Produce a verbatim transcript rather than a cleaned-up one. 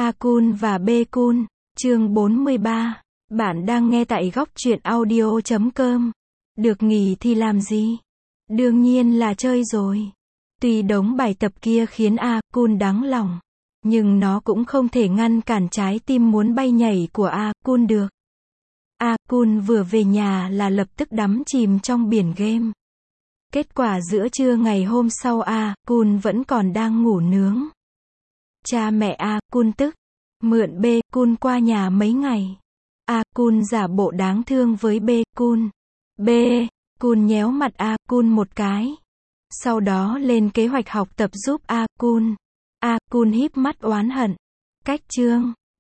A Kun và B Kun, chương bốn mươi ba. Bạn đang nghe tại góc truyện audio chấm com. Được nghỉ thì làm gì? Đương nhiên là chơi rồi. Tuy đống bài tập kia khiến A Kun đắng lòng, nhưng nó cũng không thể ngăn cản trái tim muốn bay nhảy của A Kun được. A Kun vừa về nhà là lập tức đắm chìm trong biển game. Kết quả giữa trưa ngày hôm sau A Kun vẫn còn đang ngủ nướng. Cha mẹ A Kun tức, mượn B Kun qua nhà mấy ngày. A Kun giả bộ đáng thương với B Kun. B Kun nhéo mặt A Kun một cái. Sau đó lên kế hoạch học tập giúp A Kun. A Kun híp mắt oán hận. Cách chương